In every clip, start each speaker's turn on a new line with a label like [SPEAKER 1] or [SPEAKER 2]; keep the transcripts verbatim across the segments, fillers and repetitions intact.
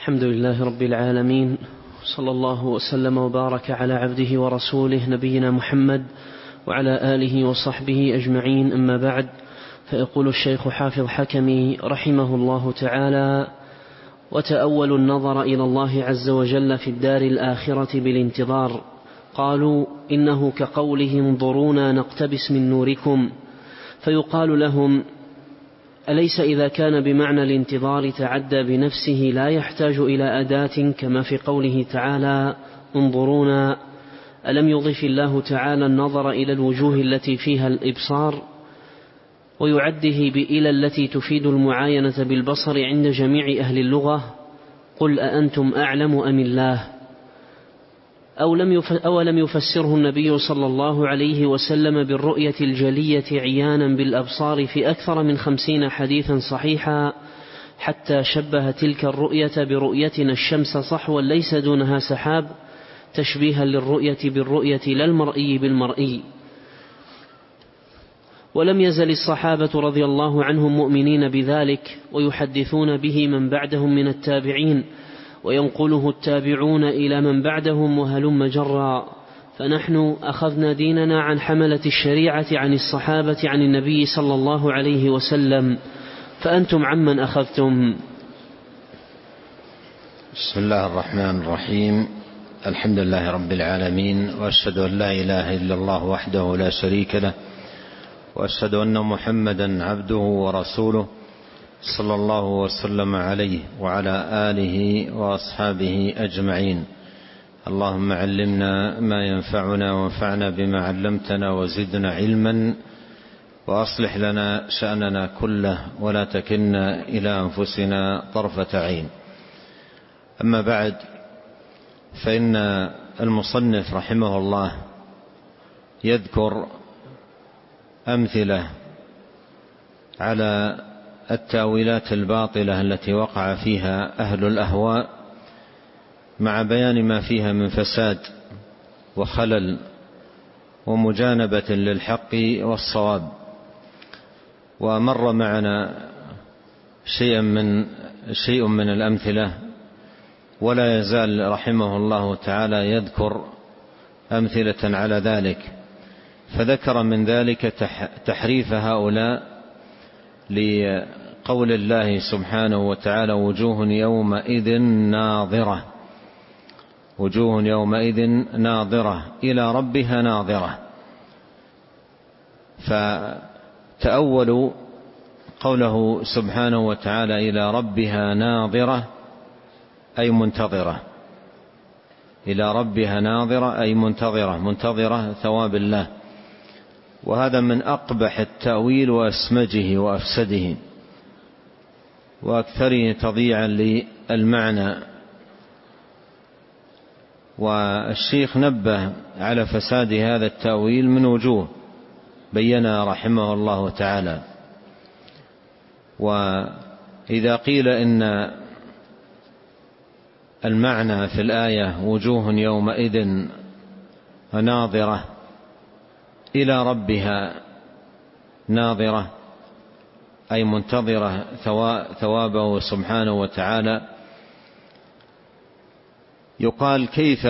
[SPEAKER 1] الحمد لله رب العالمين، صلى الله وسلم وبارك على عبده ورسوله نبينا محمد وعلى آله وصحبه أجمعين. أما بعد، فيقول الشيخ حافظ حكمي رحمه الله تعالى: وتأولوا النظر إلى الله عز وجل في الدار الآخرة بالانتظار. قالوا: إنه كقوله انظرونا نقتبس من نوركم، فيقال لهم: أليس إذا كان بمعنى الانتظار تعدى بنفسه لا يحتاج إلى أداة كما في قوله تعالى انظرونا؟ ألم يضف الله تعالى النظر إلى الوجوه التي فيها الإبصار ويعده بإلى التي تفيد المعاينة بالبصر عند جميع أهل اللغة؟ قل أأنتم أعلم أم الله؟ أو لم يفسره النبي صلى الله عليه وسلم بالرؤية الجلية عيانا بالأبصار في أكثر من خمسين حديثا صحيحا، حتى شبه تلك الرؤية برؤيتنا الشمس صحوا ليس دونها سحاب، تشبيها للرؤية بالرؤية لا المرئي بالمرئي. ولم يزل الصحابة رضي الله عنهم مؤمنين بذلك، ويحدثون به من بعدهم من التابعين، وينقله التابعون إلى من بعدهم وهلم جرا. فنحن أخذنا ديننا عن حملة الشريعة عن الصحابة عن النبي صلى الله عليه وسلم، فأنتم عمن أخذتم؟
[SPEAKER 2] بسم الله الرحمن الرحيم. الحمد لله رب العالمين، وأشهد أن لا إله إلا الله وحده لا شريك له، وأشهد أن محمدا عبده ورسوله صلى الله وسلم عليه وعلى آله وأصحابه أجمعين. اللهم علمنا ما ينفعنا وانفعنا بما علمتنا وزدنا علما، وأصلح لنا شأننا كله ولا تكلنا إلى أنفسنا طرفة عين. أما بعد، فإن المصنف رحمه الله يذكر أمثلة على التأويلات الباطلة التي وقع فيها أهل الأهواء، مع بيان ما فيها من فساد وخلل ومجانبة للحق والصواب. ومر معنا شيء من شيء من الأمثلة، ولا يزال رحمه الله تعالى يذكر أمثلة على ذلك. فذكر من ذلك تحريف هؤلاء لقول الله سبحانه وتعالى: وجوه يومئذ ناظرة، وجوه يومئذ ناظرة إلى ربها ناظرة. فتأولوا قوله سبحانه وتعالى إلى ربها ناظرة أي منتظرة، إلى ربها ناظرة أي منتظرة، منتظرة ثواب الله. وهذا من أقبح التأويل وأسمجه وأفسده وأكثره تضييعا للمعنى. والشيخ نبه على فساد هذا التأويل من وجوه بينا رحمه الله تعالى. وإذا قيل إن المعنى في الآية وجوه يومئذ ناظرة إلى ربها ناظرة أي منتظرة ثوابه سبحانه وتعالى، يقال: كيف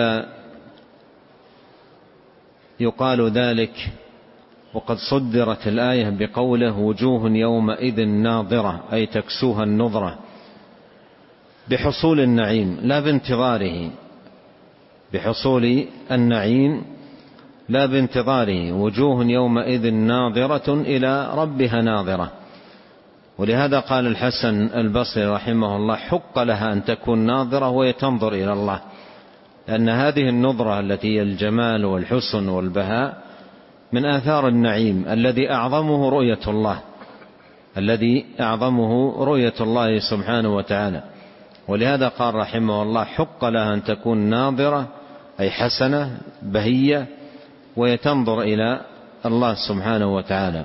[SPEAKER 2] يقال ذلك وقد صدرت الآية بقوله وجوه يومئذ ناظرة أي تكسوها النظرة، بحصول النعيم لا بانتظاره، بحصول النعيم لا بانتظاره. وجوه يومئذ ناظرة إلى ربها ناظرة. ولهذا قال الحسن البصري رحمه الله: حق لها أن تكون ناظرة وهي تنظر إلى الله، لأن هذه النظرة التي هي الجمال والحسن والبهاء من آثار النعيم الذي أعظمه رؤية الله، الذي أعظمه رؤية الله سبحانه وتعالى. ولهذا قال رحمه الله: حق لها أن تكون ناظرة أي حسنة بهية وهي تنظر إلى الله سبحانه وتعالى.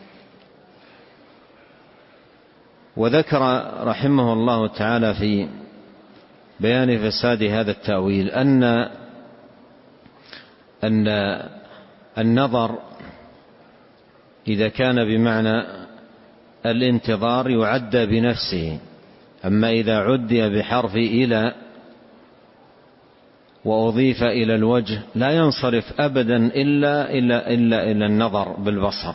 [SPEAKER 2] وذكر رحمه الله تعالى في بيان فساد هذا التأويل أن أن النظر إذا كان بمعنى الانتظار يعدى بنفسه، أما إذا عدي بحرف إلى وأضيف إلى الوجه لا ينصرف أبدا إلا إلا إلا إلى النظر بالبصر.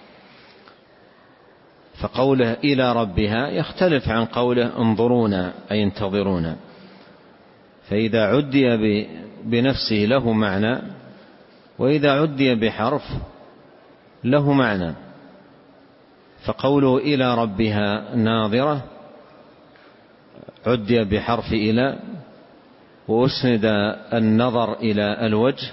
[SPEAKER 2] فقوله إلى ربها يختلف عن قوله انظرونا أي انتظرونا. فإذا عدي بنفسه له معنى، وإذا عدي بحرف له معنى. فقوله إلى ربها ناظرة عدي بحرف إلى وأسند النظر إلى الوجه،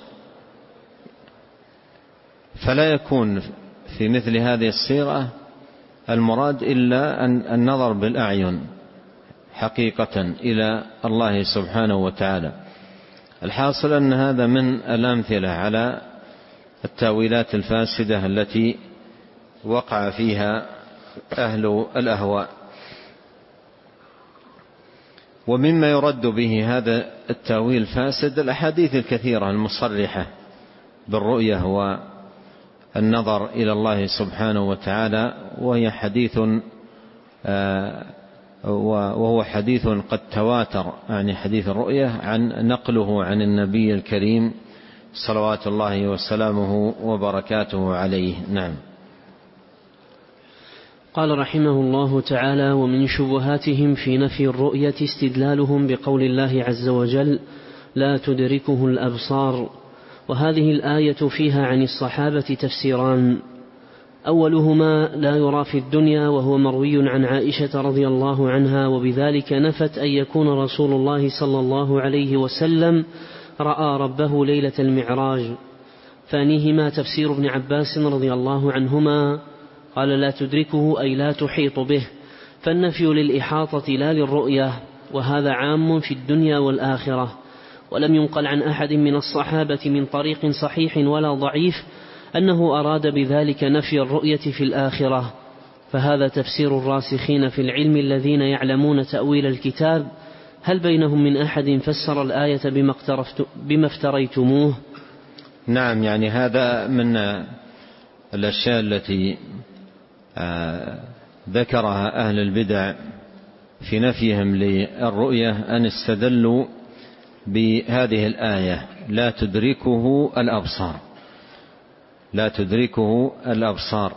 [SPEAKER 2] فلا يكون في مثل هذه الصيغة المراد إلا النظر بالأعين حقيقة إلى الله سبحانه وتعالى. الحاصل أن هذا من الأمثلة على التاويلات الفاسدة التي وقع فيها أهل الأهواء. ومما يرد به هذا التاويل الفاسد الأحاديث الكثيرة المصرحة بالرؤية والنظر إلى الله سبحانه وتعالى، وهي حديث وهو حديث قد تواتر، يعني حديث الرؤية عن نقله عن النبي الكريم صلوات الله وسلامه وبركاته عليه. نعم.
[SPEAKER 1] قال رحمه الله تعالى: ومن شبهاتهم في نفي الرؤية استدلالهم بقول الله عز وجل: لا تدركه الأبصار. وهذه الآية فيها عن الصحابة تفسيران: أولهما لا يرى في الدنيا، وهو مروي عن عائشة رضي الله عنها، وبذلك نفت أن يكون رسول الله صلى الله عليه وسلم رأى ربه ليلة المعراج. ثانيهما تفسير ابن عباس رضي الله عنهما قال: لا تدركه أي لا تحيط به، فالنفي للإحاطة لا للرؤية، وهذا عام في الدنيا والآخرة. ولم ينقل عن أحد من الصحابة من طريق صحيح ولا ضعيف أنه أراد بذلك نفي الرؤية في الآخرة، فهذا تفسير الراسخين في العلم الذين يعلمون تأويل الكتاب. هل بينهم من أحد فسر الآية بما افتريتموه؟
[SPEAKER 2] نعم، يعني هذا من الأشياء التي ذكرها أهل البدع في نفيهم للرؤية، أن استدلوا بهذه الآية: لا تدركه الأبصار، لا تدركه الأبصار.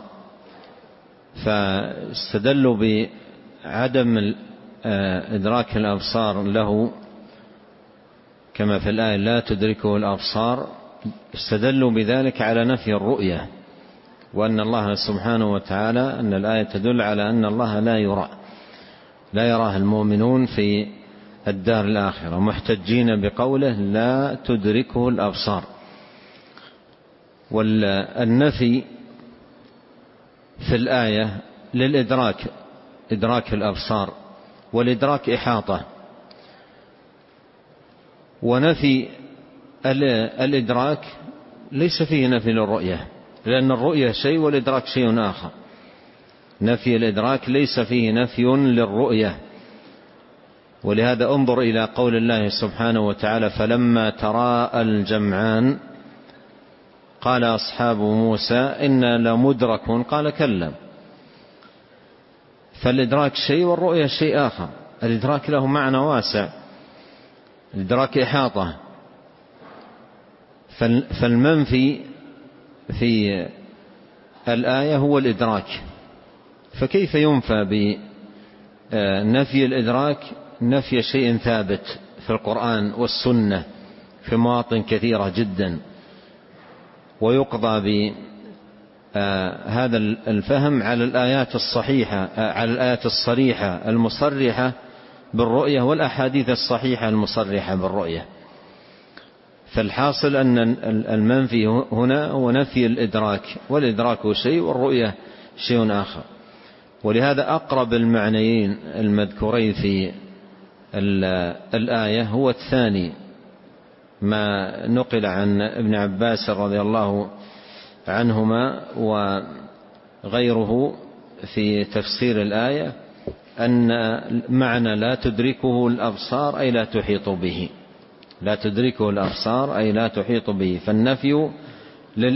[SPEAKER 2] فاستدلوا بعدم إدراك الأبصار له كما في الآية لا تدركه الأبصار، استدلوا بذلك على نفي الرؤية، وأن الله سبحانه وتعالى أن الآية تدل على أن الله لا يرى، لا يراه المؤمنون في الدار الآخرة، محتجين بقوله لا تدركه الأبصار. والنفي في الآية للإدراك، إدراك الأبصار، والإدراك إحاطة. ونفي الإدراك ليس فيه نفي للرؤية، لأن الرؤية شيء والإدراك شيء آخر. نفي الإدراك ليس فيه نفي للرؤية. ولهذا انظر إلى قول الله سبحانه وتعالى: فلما تراءى الجمعان قال أصحاب موسى إنا لمدركون قال كلا. فالإدراك شيء والرؤية شيء آخر. الإدراك له معنى واسع، الإدراك إحاطة. فالمنفي في الآية هو الإدراك، فكيف ينفى بنفي الإدراك نفي شيء ثابت في القرآن والسنة في مواطن كثيرة جدا، ويقضى بهذا الفهم على الآيات الصحيحة، على الآيات الصريحة المصرحة بالرؤية والأحاديث الصحيحة المصرحة بالرؤية. فالحاصل أن المنفي هنا هو نفي الإدراك، والإدراك شيء والرؤية شيء آخر. ولهذا أقرب المعنيين المذكورين في الآية هو الثاني، ما نقل عن ابن عباس رضي الله عنهما وغيره في تفسير الآية، أن معنى لا تدركه الأبصار أي لا تحيط به، لا تدركه الأبصار أي لا تحيط به. فالنفي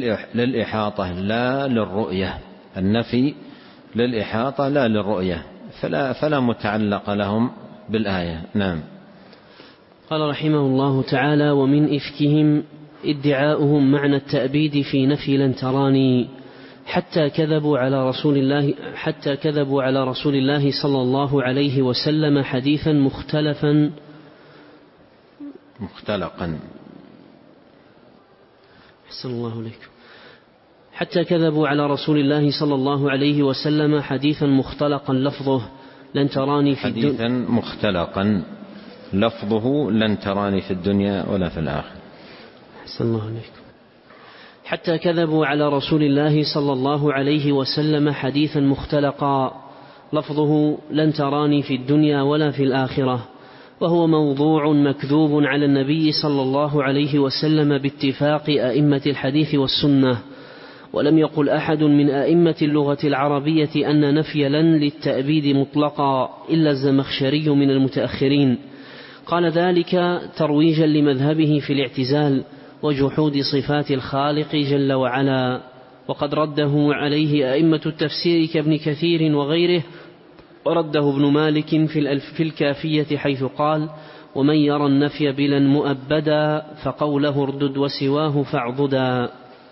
[SPEAKER 2] للإحاطة لا للرؤية، النفي للإحاطة لا للرؤية. فلا, فلا متعلق لهم بالآية. نعم.
[SPEAKER 1] قال رحمه الله تعالى: ومن إفكهم ادعاؤهم معنى التأبيد في نفي لن تراني، حتى كذبوا على رسول الله حتى كذبوا على رسول الله صلى الله عليه وسلم حديثا مختلفا
[SPEAKER 2] مختلقا
[SPEAKER 1] أحسن الله عليكم حتى كذبوا على رسول الله صلى الله عليه وسلم حديثا مختلقا لفظه لن تراني في الدنيا
[SPEAKER 2] حديثا مختلقا لفظه لن تراني في الدنيا ولا في الآخرة.
[SPEAKER 1] أحسن الله عليكم. حتى كذبوا على رسول الله صلى الله عليه وسلم حديثا مختلقا لفظه لن تراني في الدنيا ولا في الآخرة، وهو موضوع مكذوب على النبي صلى الله عليه وسلم باتفاق أئمة الحديث والسنة. ولم يقل أحد من أئمة اللغة العربية أن نفي لن للتأبيد مطلقا إلا الزمخشري من المتأخرين، قال ذلك ترويجا لمذهبه في الاعتزال وجحود صفات الخالق جل وعلا، وقد رده عليه أئمة التفسير كابن كثير وغيره، ورده ابن مالك في الكافية حيث قال: ومن يرى النفي بلن مؤبدا فقوله اردد وسواه فاعضدا.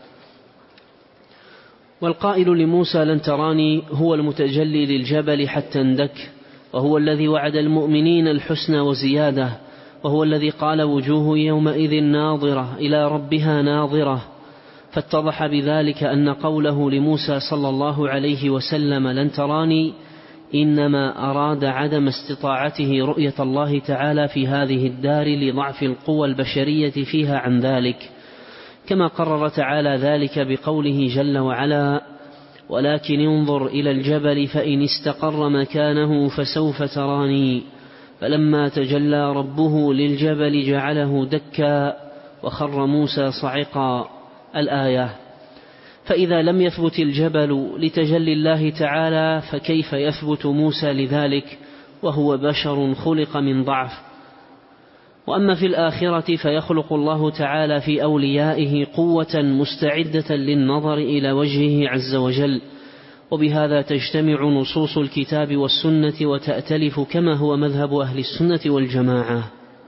[SPEAKER 1] والقائل لموسى لن تراني هو المتجلي للجبل حتى اندك، وهو الذي وعد المؤمنين الحسنى وزيادة، وهو الذي قال وجوه يومئذ ناظرة إلى ربها ناظرة. فاتضح بذلك أن قوله لموسى صلى الله عليه وسلم لن تراني إنما أراد عدم استطاعته رؤية الله تعالى في هذه الدار لضعف القوى البشرية فيها عن ذلك، كما قرر تعالى ذلك بقوله جل وعلا: ولكن انظر إلى الجبل فإن استقر مكانه فسوف تراني، فلما تجلى ربه للجبل جعله دكا وخر موسى صعقا. الآية. فإذا لم يثبت الجبل لتجلي الله تعالى فكيف يثبت موسى لذلك وهو بشر خلق من ضعف؟ وأما في الآخرة فيخلق الله تعالى في أوليائه قوة مستعدة للنظر إلى وجهه عز وجل، وبهذا تجتمع نصوص الكتاب والسنة وتأتلف كما هو مذهب أهل السنة والجماعة.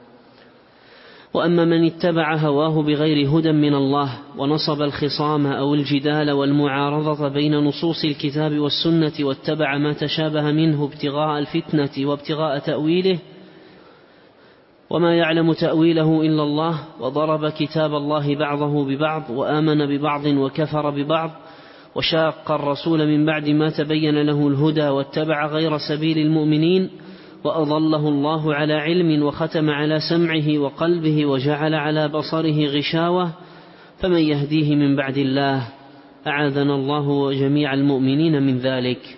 [SPEAKER 1] وأما من اتبع هواه بغير هدى من الله ونصب الخصام أو الجدال والمعارضة بين نصوص الكتاب والسنة واتبع ما تشابه منه ابتغاء الفتنة وابتغاء تأويله وما يعلم تأويله إلا الله، وضرب كتاب الله بعضه ببعض وآمن ببعض وكفر ببعض، وشاق الرسول من بعد ما تبين له الهدى واتبع غير سبيل المؤمنين، وأضله الله على علم وختم على سمعه وقلبه وجعل على بصره غشاوة، فمن يهديه من بعد الله؟ أعاذنا الله وجميع المؤمنين من ذلك.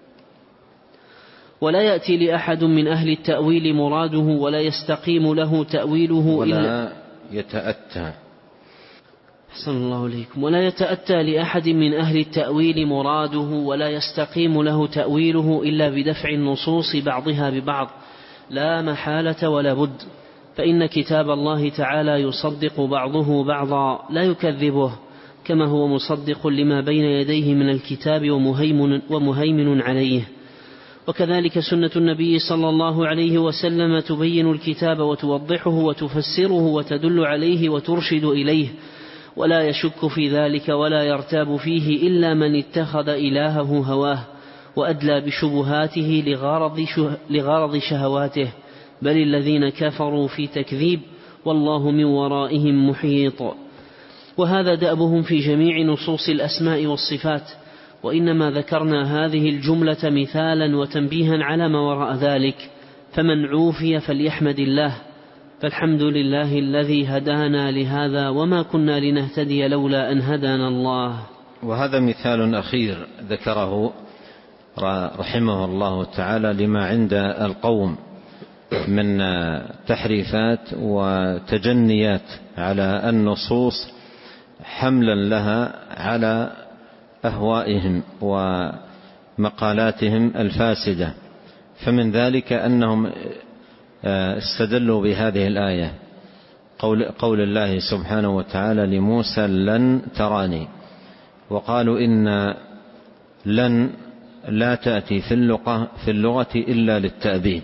[SPEAKER 1] ولا يأتي لأحد من أهل التأويل مراده ولا يستقيم له تأويله
[SPEAKER 2] ولا
[SPEAKER 1] إلا
[SPEAKER 2] يتأتى
[SPEAKER 1] أحسن الله عليكم ولا يتأتى لأحد من أهل التأويل مراده ولا يستقيم له تأويله إلا بدفع النصوص بعضها ببعض لا محالة ولا بد، فإن كتاب الله تعالى يصدق بعضه بعضا لا يكذبه، كما هو مصدق لما بين يديه من الكتاب ومهيمن, ومهيمن عليه. وكذلك سنة النبي صلى الله عليه وسلم تبين الكتاب وتوضحه وتفسره وتدل عليه وترشد إليه، ولا يشك في ذلك ولا يرتاب فيه إلا من اتخذ إلهه هواه وأدلى بشبهاته لغرض, لغرض شهواته، بل الذين كفروا في تكذيب والله من ورائهم محيط. وهذا دأبهم في جميع نصوص الأسماء والصفات، وإنما ذكرنا هذه الجملة مثالا وتنبيها على ما وراء ذلك، فمن عوفي فليحمد الله، فالحمد لله الذي هدانا لهذا وما كنا لنهتدي لولا أن هدانا الله.
[SPEAKER 2] وهذا مثال أخير ذكره رحمه الله تعالى لما عند القوم من تحريفات وتجنيات على النصوص حملا لها على أهوائهم ومقالاتهم الفاسدة. فمن ذلك أنهم استدلوا بهذه الآية قول, قول الله سبحانه وتعالى لموسى لن تراني، وقالوا إن لن لا تأتي في اللغة, في اللغة إلا للتأبيد،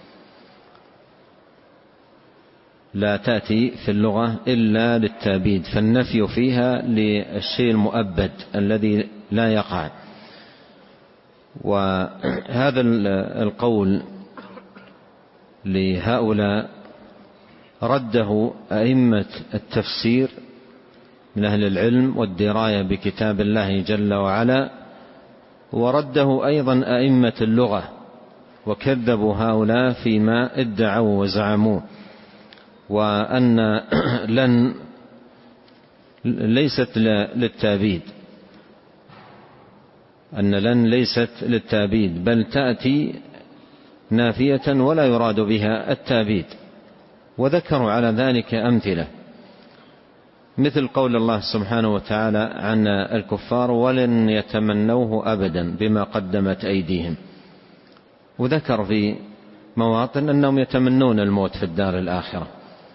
[SPEAKER 2] لا تأتي في اللغة إلا للتأبيد، فالنفي فيها للشيء المؤبد الذي لا يقع. وهذا القول لهؤلاء رده أئمة التفسير من أهل العلم والدراية بكتاب الله جل وعلا، ورده أيضا أئمة اللغة، وكذبوا هؤلاء فيما ادعوا وزعموا، وأن لن ليست للتأبيد، أن لن ليست للتأبيد بل تأتي نافية ولا يراد بها التأبيد. وذكروا على ذلك أمثلة، مثل قول الله سبحانه وتعالى عن الكفار: ولن يتمنوه أبدا بما قدمت أيديهم. وذكر في مواطن أنهم يتمنون الموت في الدار الآخرة،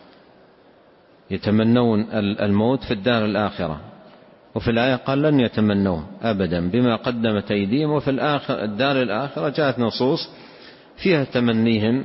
[SPEAKER 2] يتمنون الموت في الدار الآخرة، وفي الآية قال لن يتمنوه أبدا بما قدمت أيديهم، وفي الآخر الدار الآخرة جاءت نصوص فيها تمنيهم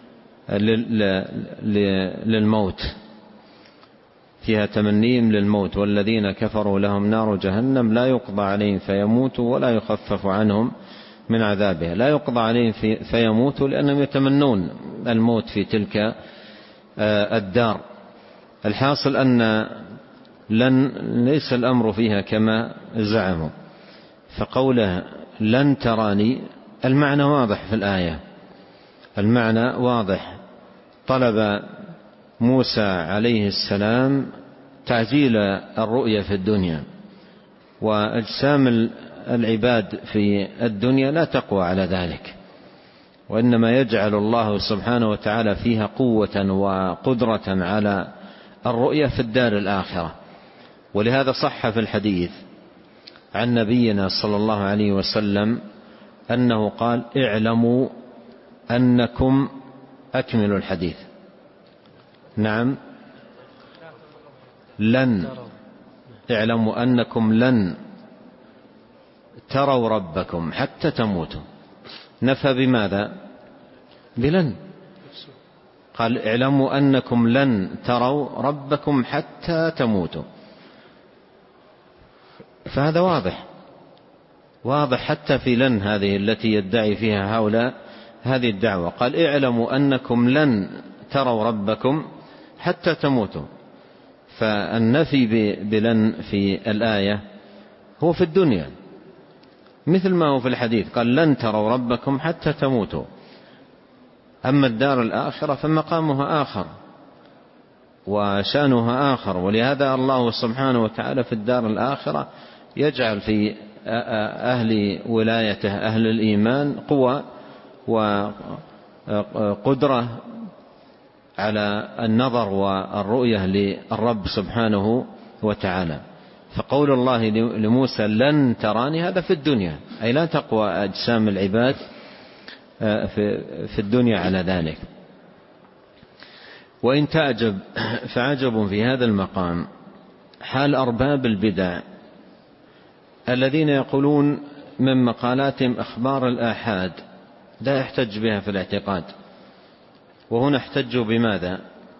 [SPEAKER 2] للموت، فيها تمنيهم للموت: والذين كفروا لهم نار جهنم لا يقضى عليهم فيموتوا ولا يخفف عنهم من عذابها. لا يقضى عليهم فيموتوا لأنهم يتمنون الموت في تلك الدار. الحاصل أن لن ليس الأمر فيها كما زعموا. فقوله لن تراني المعنى واضح في الآية، المعنى واضح. طلب موسى عليه السلام تعجيل الرؤية في الدنيا، وأجسام العباد في الدنيا لا تقوى على ذلك، وإنما يجعل الله سبحانه وتعالى فيها قوة وقدرة على الرؤية في الدار الآخرة. ولهذا صح في الحديث عن نبينا صلى الله عليه وسلم أنه قال: اعلموا أنكم أكملوا الحديث. نعم، لن اعلموا أنكم لن تروا ربكم حتى تموتوا. نفى بماذا؟ بلن. قال: اعلموا أنكم لن تروا ربكم حتى تموتوا. فهذا واضح واضح حتى في لن هذه التي يدعي فيها هؤلاء هذه الدعوة. قال: اعلموا أنكم لن تروا ربكم حتى تموتوا. فالنفي بلن في الآية هو في الدنيا مثل ما هو في الحديث، قال: لن تروا ربكم حتى تموتوا. أما الدار الآخرة فمقامها آخر وشأنها آخر. ولهذا الله سبحانه وتعالى في الدار الآخرة يجعل في أهل ولايته أهل الإيمان قوة وقدرة على النظر والرؤية للرب سبحانه وتعالى. فقول الله لموسى لن تراني هذا في الدنيا، أي لا تقوى أجسام العباد في الدنيا على ذلك. وإن تعجب فعجب في هذا المقام حال أرباب البدع الذين يقولون من مقالاتهم أخبار الآحاد لا يحتج بها في الاعتقاد. وهنا احتجوا بماذا؟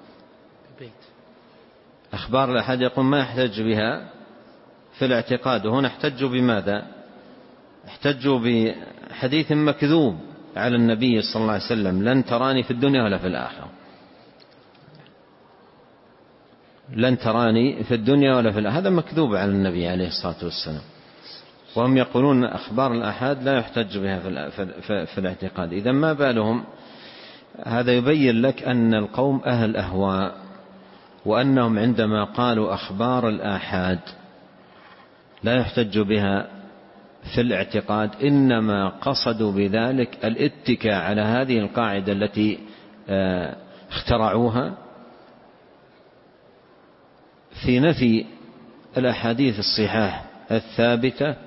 [SPEAKER 2] أخبار الآحاد يقول ما يحتج بها في الاعتقاد، وهنا احتجوا بماذا؟ احتجوا بحديث مكذوب على النبي صلى الله عليه وسلم: لن تراني في الدنيا ولا في الآخرة. لن تراني في الدنيا ولا في الآخرة، هذا مكذوب على النبي عليه الصلاة والسلام. وهم يقولون أخبار الآحاد لا يحتج بها في الاعتقاد. إذا ما بالهم؟ هذا يبين لك أن القوم أهل أهواء، وأنهم عندما قالوا أخبار الآحاد لا يحتج بها في الاعتقاد إنما قصدوا بذلك الاتكاء على هذه القاعدة التي اخترعوها في نفي الأحاديث الصحاح الثابتة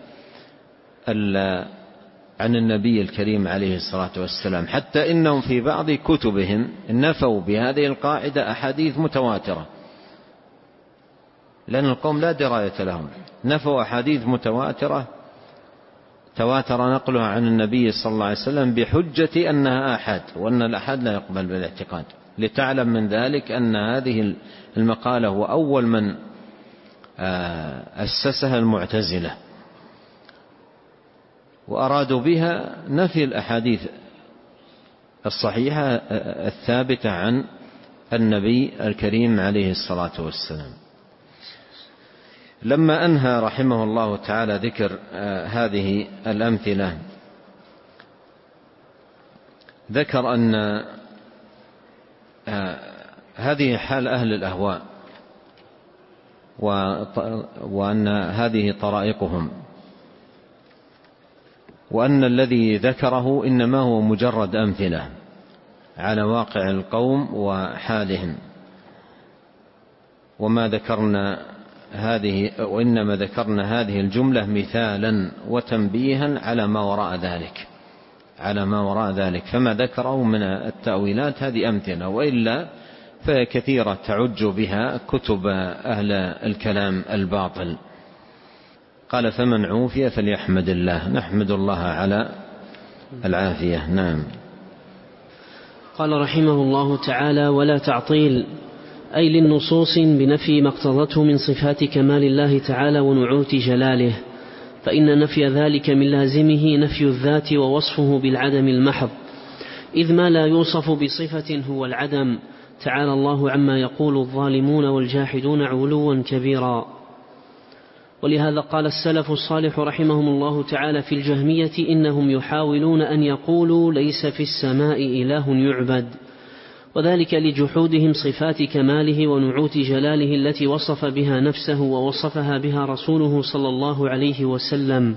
[SPEAKER 2] عن النبي الكريم عليه الصلاة والسلام، حتى إنهم في بعض كتبهم نفوا بهذه القاعدة أحاديث متواترة، لأن القوم لا دراية لهم، نفوا أحاديث متواترة تواتر نقلها عن النبي صلى الله عليه وسلم بحجة أنها آحاد، وأن الآحاد لا يقبل بالاعتقاد، لتعلم من ذلك أن هذه المقالة هو أول من أسسها المعتزلة، وأرادوا بها نفي الأحاديث الصحيحة الثابتة عن النبي الكريم عليه الصلاة والسلام. لما أنهى رحمه الله تعالى ذكر هذه الأمثلة ذكر أن هذه حال أهل الأهواء، وأن هذه طرائقهم، وأن الذي ذكره إنما هو مجرد أمثلة على واقع القوم وحالهم، وما ذكرنا هذه وإنما ذكرنا هذه الجملة مثالا وتنبيها على ما وراء ذلك على ما وراء ذلك فما ذكره من التأويلات هذه أمثلة، وإلا فهي كثيرة تعج بها كتب أهل الكلام الباطل. قال: فمن عوفي فليحمد الله. نحمد الله على العافية. نعم.
[SPEAKER 1] قال رحمه الله تعالى: ولا تعطيل، أي للنصوص بنفي ما اقتضته من صفات كمال الله تعالى ونعوت جلاله، فإن نفي ذلك من لازمه نفي الذات ووصفه بالعدم المحض، إذ ما لا يوصف بصفة هو العدم، تعالى الله عما يقول الظالمون والجاحدون علوا كبيرا. ولهذا قال السلف الصالح رحمهم الله تعالى في الجهمية: إنهم يحاولون أن يقولوا ليس في السماء إله يعبد، وذلك لجحودهم صفات كماله ونعوت جلاله التي وصف بها نفسه ووصفها بها رسوله صلى الله عليه وسلم،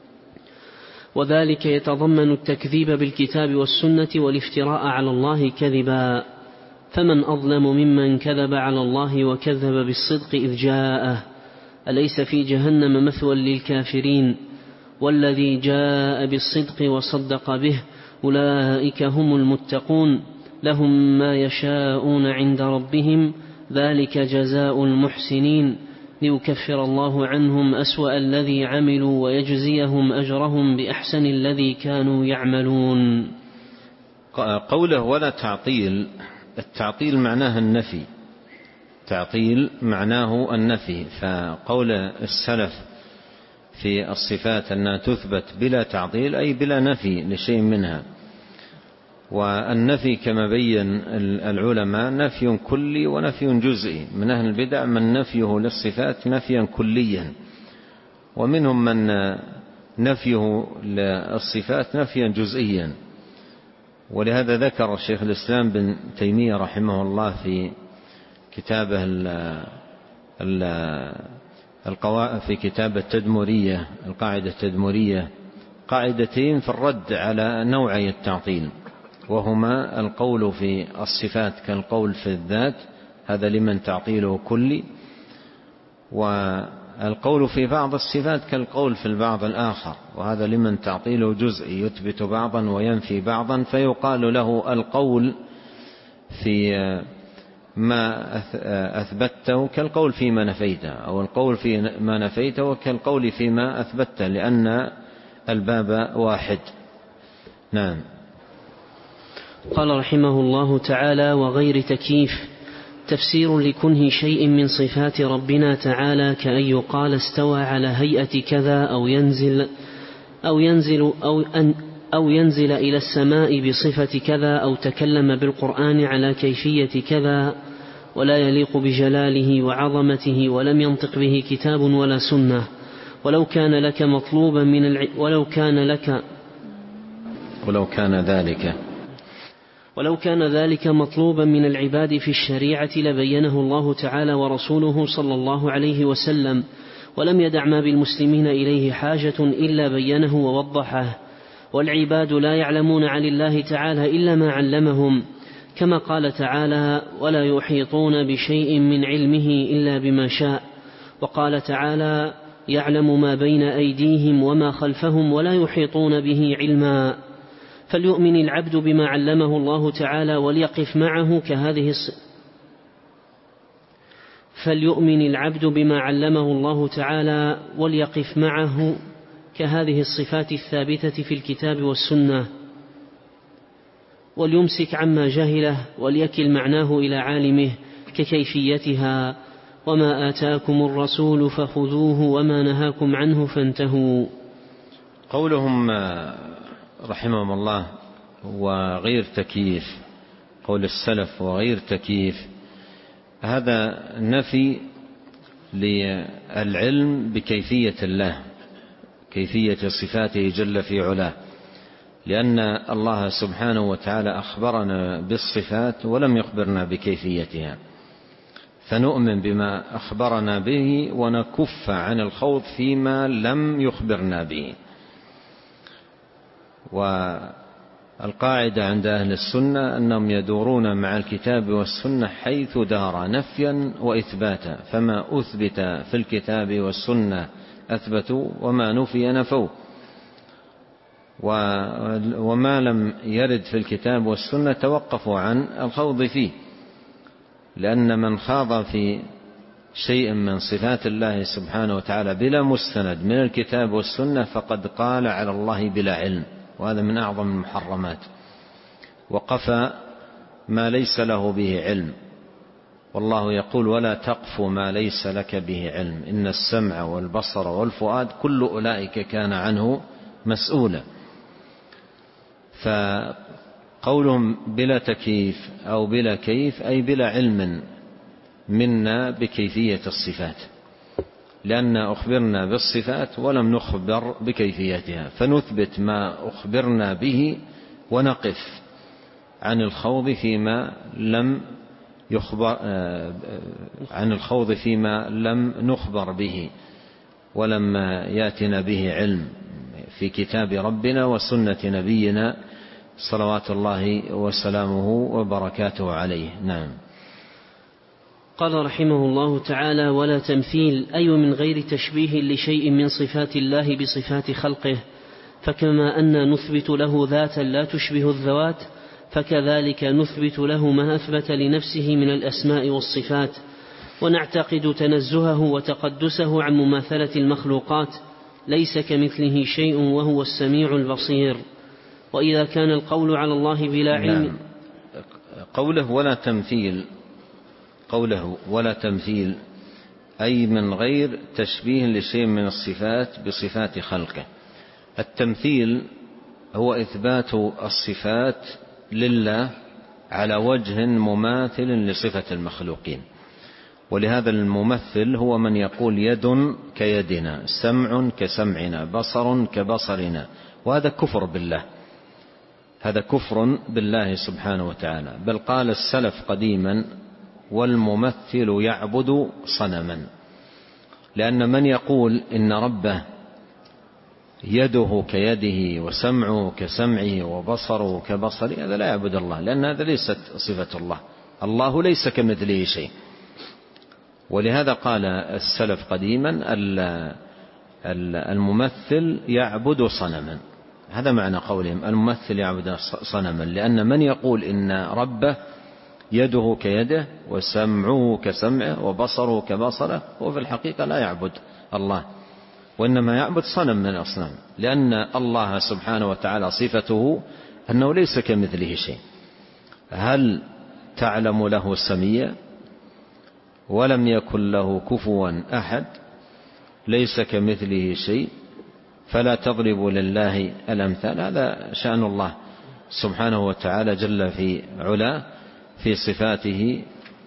[SPEAKER 1] وذلك يتضمن التكذيب بالكتاب والسنة والافتراء على الله كذبا، فمن أظلم ممن كذب على الله وكذب بالصدق إذ جاءه، أليس في جهنم مثوى للكافرين، والذي جاء بالصدق وصدق به أولئك هم المتقون، لهم ما يشاءون عند ربهم، ذلك جزاء المحسنين، ليكفر الله عنهم أسوأ الذي عملوا ويجزيهم أجرهم بأحسن الذي كانوا يعملون.
[SPEAKER 2] قوله ولا تعطيل، التعطيل معناه النفي، تعطيل معناه النفي، فقول السلف في الصفات أنها تثبت بلا تعطيل أي بلا نفي لشيء منها. والنفي كما بين العلماء نفي كلي ونفي جزئي، من أهل البدع من نفيه للصفات نفيا كليا، ومنهم من نفيه للصفات نفيا جزئيا. ولهذا ذكر الشيخ الإسلام بن تيمية رحمه الله في كتابه في كتاب التدمرية القاعدة التدمرية قاعدتين في الرد على نوعي التعطيل، وهما القول في الصفات كالقول في الذات، هذا لمن تعطيله كلي، والقول في بعض الصفات كالقول في البعض الآخر، وهذا لمن تعطيله جزئي يثبت بعضا وينفي بعضا، فيقال له القول في ما أثبته كالقول فيما نفيته، أو القول في ما نفيته كالقول فيما أثبته، لأن الباب واحد. نعم.
[SPEAKER 1] قال رحمه الله تعالى: وغير تكييف، تفسير لكنه شيء من صفات ربنا تعالى، كأن يقال استوى على هيئة كذا، أو ينزل أو ينزل أو أن أو ينزل إلى السماء بصفة كذا، أو تكلم بالقرآن على كيفية كذا، ولا يليق بجلاله وعظمته، ولم ينطق به كتاب ولا سنة، ولو كان لك مطلوبا من الع... ولو كان لك
[SPEAKER 2] ولو كان ذلك
[SPEAKER 1] ولو كان ذلك مطلوبا من العباد في الشريعة لبينه الله تعالى ورسوله صلى الله عليه وسلم، ولم يدع ما بالمسلمين إليه حاجة إلا بينه ووضحه، والعباد لا يعلمون عن الله تعالى إلا ما علمهم، كما قال تعالى: ولا يحيطون بشيء من علمه إلا بما شاء، وقال تعالى: يعلم ما بين أيديهم وما خلفهم ولا يحيطون به علما. فليؤمن العبد بما علمه الله تعالى وليقف معه كهذه الص... فليؤمن العبد بما علمه الله تعالى وليقف معه كهذه الصفات الثابتة في الكتاب والسنة، وليمسك عما جهله وليكل معناه إلى عالمه ككيفيتها: وما آتاكم الرسول فخذوه وما نهاكم عنه فانتهوا.
[SPEAKER 2] قولهم رحمهم الله وغير تكييف، قول السلف وغير تكييف، هذا نفي للعلم بكيفية الله، كيفية صفاته جل في علاه، لأن الله سبحانه وتعالى أخبرنا بالصفات ولم يخبرنا بكيفيتها، فنؤمن بما أخبرنا به ونكف عن الخوض فيما لم يخبرنا به. والقاعدة عند أهل السنة أنهم يدورون مع الكتاب والسنة حيث دار نفيا وإثباتا، فما أثبت في الكتاب والسنة أثبتوا وما نفي نفوا، وما لم يرد في الكتاب والسنة توقفوا عن الخوض فيه، لأن من خاض في شيء من صفات الله سبحانه وتعالى بلا مستند من الكتاب والسنة فقد قال على الله بلا علم، وهذا من أعظم المحرمات، وقفى ما ليس له به علم، والله يقول: ولا تقف ما ليس لك به علم إن السمع والبصر والفؤاد كل أولئك كان عنه مسؤولا. فقولهم بلا تكييف أو بلا كيف أي بلا علم منا بكيفية الصفات، لأن أخبرنا بالصفات ولم نخبر بكيفيتها، فنثبت ما أخبرنا به ونقف عن الخوض فيما لم يخبر عن الخوض فيما لم نخبر به ولم يأتنا به علم في كتاب ربنا وسنة نبينا صلوات الله وسلامه وبركاته عليه. نعم.
[SPEAKER 1] قال رحمه الله تعالى: ولا تمثيل، أي من غير تشبيه لشيء من صفات الله بصفات خلقه، فكما أن نثبت له ذاتا لا تشبه الذوات، فكذلك نثبت له ما أثبت لنفسه من الأسماء والصفات، ونعتقد تنزهه وتقدسه عن مماثلة المخلوقات، ليس كمثله شيء وهو السميع البصير. وإذا كان القول على الله بلا علم.
[SPEAKER 2] نعم. قوله ولا تمثيل، قوله ولا تمثيل أي من غير تشبيه لشيء من الصفات بصفات خلقه. التمثيل هو إثبات الصفات لله على وجه مماثل لصفة المخلوقين، ولهذا الممثل هو من يقول يد كيدنا، سمع كسمعنا، بصر كبصرنا، وهذا كفر بالله، هذا كفر بالله سبحانه وتعالى. بل قال السلف قديما: والممثل يعبد صنما، لأن من يقول إن ربه يده كيده وسمعه كسمعه وبصره كبصره هذا لا يعبد الله، لأن هذا ليست صفة الله، الله ليس كمثله شيء. ولهذا قال السلف قديما: الممثل يعبد صنما، هذا معنى قولهم الممثل يعبد صنما، لأن من يقول إن ربه يده كيده وسمعه كسمعه وبصره كبصره هو في الحقيقة لا يعبد الله، وإنما يعبد صنم من الأصنام، لأن الله سبحانه وتعالى صفته أنه ليس كمثله شيء. هل تعلم له سميا؟ ولم يكن له كفوا أحد، ليس كمثله شيء، فلا تضربوا لله الأمثال. هذا شأن الله سبحانه وتعالى جل في علاه في صفاته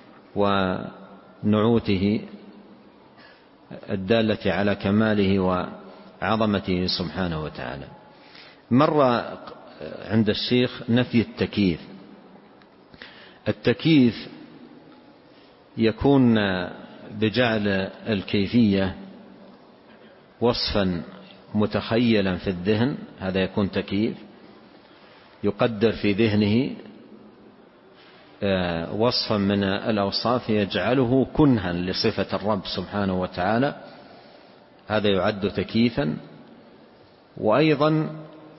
[SPEAKER 2] ونعوته الدالة على كماله وعظمته سبحانه وتعالى. مر عند الشيخ نفي التكييف. التكييف يكون بجعل الكيفية وصفا متخيلا في الذهن، هذا يكون تكييف، يقدر في ذهنه وصفا من الأوصاف يجعله كنها لصفة الرب سبحانه وتعالى، هذا يعد تكييفا. وأيضا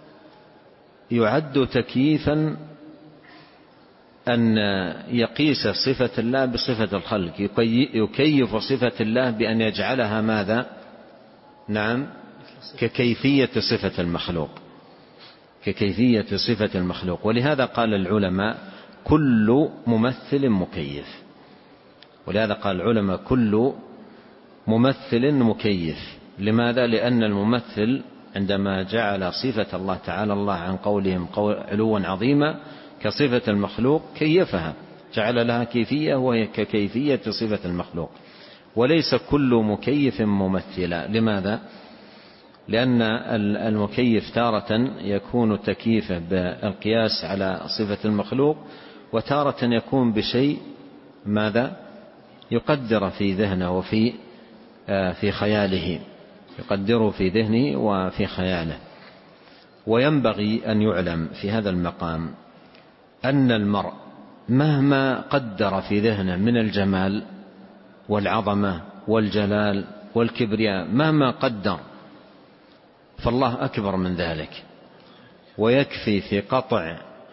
[SPEAKER 2] يعد تكييفا أن يقيس صفة الله بصفة الخلق، يكيف صفة الله بأن يجعلها ماذا؟ نعم، ككيفية صفة المخلوق، ككيفية صفة المخلوق. ولهذا قال العلماء كل ممثل مكيف، ولهذا قال العلماء كل ممثل مكيف. لماذا؟ لأن الممثل عندما جعل صفة الله تعالى الله عن قولهم قول علوا عظيما كصفة المخلوق كيفها، جعل لها كيفية وهي ككيفية صفة المخلوق، وليس كل مكيف ممثلا. لماذا؟ لأن المكيف تارة يكون تكييفه بالقياس على صفة المخلوق، وتارة يكون بشيء ماذا يقدر في ذهنه وفي في خياله، يقدره في ذهنه وفي خياله. وينبغي أن يعلم في هذا المقام أن المرء مهما قدر في ذهنه من الجمال والعظمة والجلال والكبرياء، مهما قدر فالله أكبر من ذلك. ويكفي في قطع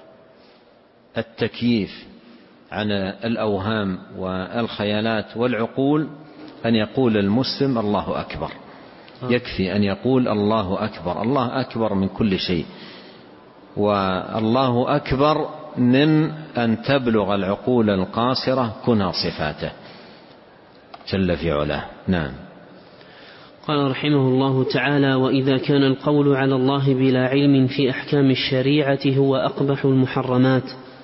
[SPEAKER 2] التكييف عن الأوهام والخيالات والعقول أن يقول المسلم الله أكبر، يكفي أن يقول الله أكبر. الله أكبر من كل شيء، والله أكبر من أن تبلغ العقول القاصرة كنها صفاته جل في علاه. نعم.
[SPEAKER 1] قال رحمه الله تعالى: وإذا كان القول على الله بلا علم في أحكام الشريعة هو أقبح المحرمات،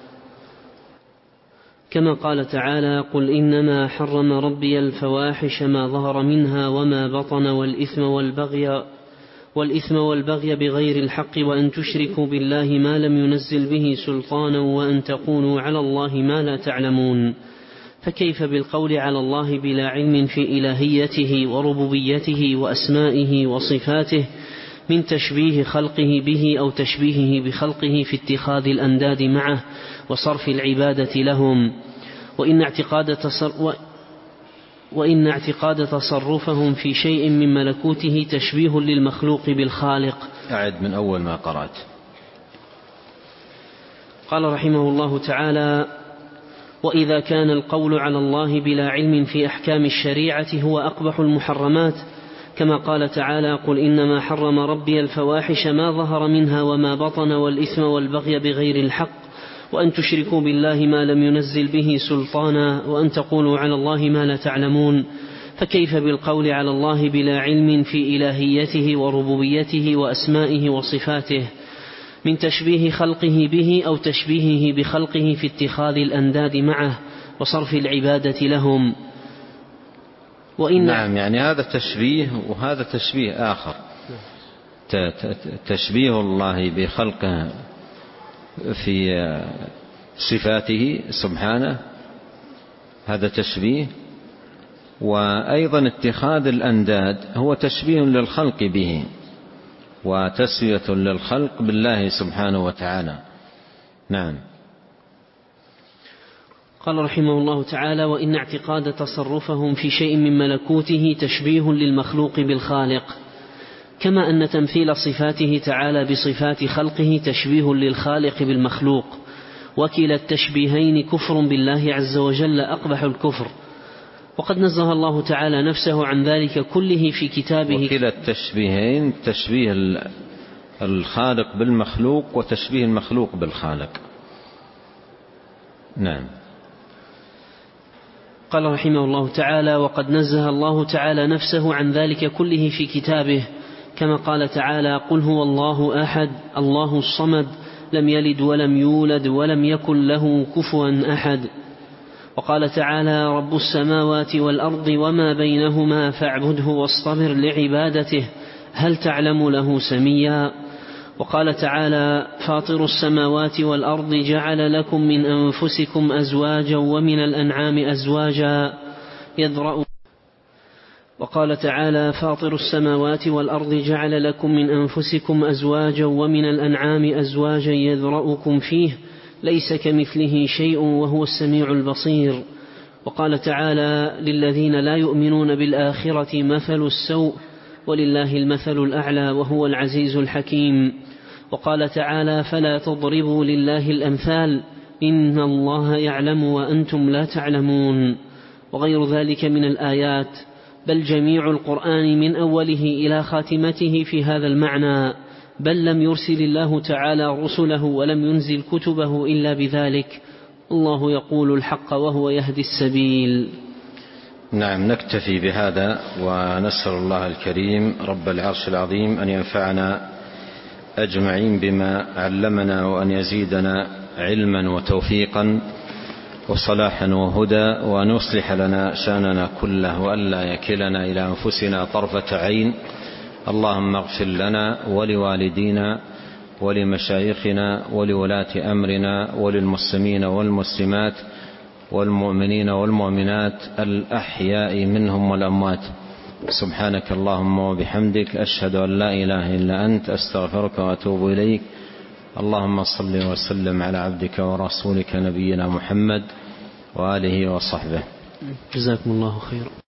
[SPEAKER 1] كما قال تعالى: قل إنما حرم ربي الفواحش ما ظهر منها وما بطن والإثم والبغي والإثم والبغي بغير الحق وأن تشركوا بالله ما لم ينزل به سلطانا وأن تقولوا على الله ما لا تعلمون. فكيف بالقول على الله بلا علم في إلهيته وربوبيته وأسمائه وصفاته من تشبيه خلقه به أو تشبيهه بخلقه في اتخاذ الأنداد معه وصرف العبادة لهم، وإن اعتقاد, تصر وإن اعتقاد تصرفهم في شيء من ملكوته تشبيه للمخلوق بالخالق.
[SPEAKER 2] أعد من أول ما قرأت.
[SPEAKER 1] قال رحمه الله تعالى: وإذا كان القول على الله بلا علم في أحكام الشريعة هو أقبح المحرمات، كما قال تعالى: قل إنما حرم ربي الفواحش ما ظهر منها وما بطن والإثم والبغي بغير الحق وأن تشركوا بالله ما لم ينزل به سلطانا وأن تقولوا على الله ما لا تعلمون. فكيف بالقول على الله بلا علم في إلهيته وربوبيته وأسمائه وصفاته من تشبيه خلقه به أو تشبيهه بخلقه في اتخاذ الأنداد معه وصرف العبادة لهم. وإن
[SPEAKER 2] نعم، يعني هذا تشبيه وهذا تشبيه آخر. تشبيه الله بخلقه في صفاته سبحانه هذا تشبيه، وأيضا اتخاذ الأنداد هو تشبيه للخلق به وتسوية للخلق بالله سبحانه وتعالى. نعم.
[SPEAKER 1] قال رحمه الله تعالى: وإن اعتقاد تصرفهم في شيء من ملكوته تشبيه للمخلوق بالخالق، كما أن تمثيل صفاته تعالى بصفات خلقه تشبيه للخالق بالمخلوق، وكلا التشبيهين كفر بالله عز وجل أقبح الكفر، وقد نزه الله تعالى نفسه عن ذلك كله في كتابه.
[SPEAKER 2] وكلا التشبيهين تشبيه الخالق بالمخلوق وتشبيه المخلوق بالخالق. نعم.
[SPEAKER 1] قال رحمه الله تعالى: وقد نزه الله تعالى نفسه عن ذلك كله في كتابه، كما قال تعالى: قل هو الله أحد الله الصمد لم يلد ولم يولد ولم يكن له كفوا أحد. وقال تعالى: رب السماوات والأرض وما بينهما فاعبده واصطبر لعبادته هل تعلم له سميا. وقال تعالى: فاطر السماوات والأرض جعل لكم من أنفسكم أزواجا ومن الأنعام أزواجا يذرأ وقال تعالى: فاطر السماوات والأرض جعل لكم من أنفسكم أزواجا ومن الأنعام أزواجا يذرأكم فيه ليس كمثله شيء وهو السميع البصير. وقال تعالى: للذين لا يؤمنون بالآخرة مثل السوء ولله المثل الأعلى وهو العزيز الحكيم. وقال تعالى: فلا تضربوا لله الأمثال إن الله يعلم وأنتم لا تعلمون، وغير ذلك من الآيات. بل جميع القرآن من أوله إلى خاتمته في هذا المعنى، بل لم يرسل الله تعالى رسله ولم ينزل كتبه إلا بذلك. الله يقول الحق وهو يهدي السبيل.
[SPEAKER 2] نعم، نكتفي بهذا ونسأل الله الكريم رب العرش العظيم أن ينفعنا أجمعين بما علمنا وأن يزيدنا علما وتوفيقا وصلاحا وهدى، وأن يصلح لنا شأننا كله وألا يكلنا إلى أنفسنا طرفة عين. اللهم اغفر لنا ولوالدينا ولمشايخنا ولولاة أمرنا وللمسلمين والمسلمات والمؤمنين والمؤمنات الأحياء منهم والأموات. سبحانك اللهم وبحمدك، أشهد أن لا إله إلا أنت، أستغفرك وأتوب إليك. اللهم صل وسلم على عبدك ورسولك نبينا محمد وآله وصحبه.
[SPEAKER 1] جزاكم الله خيرا.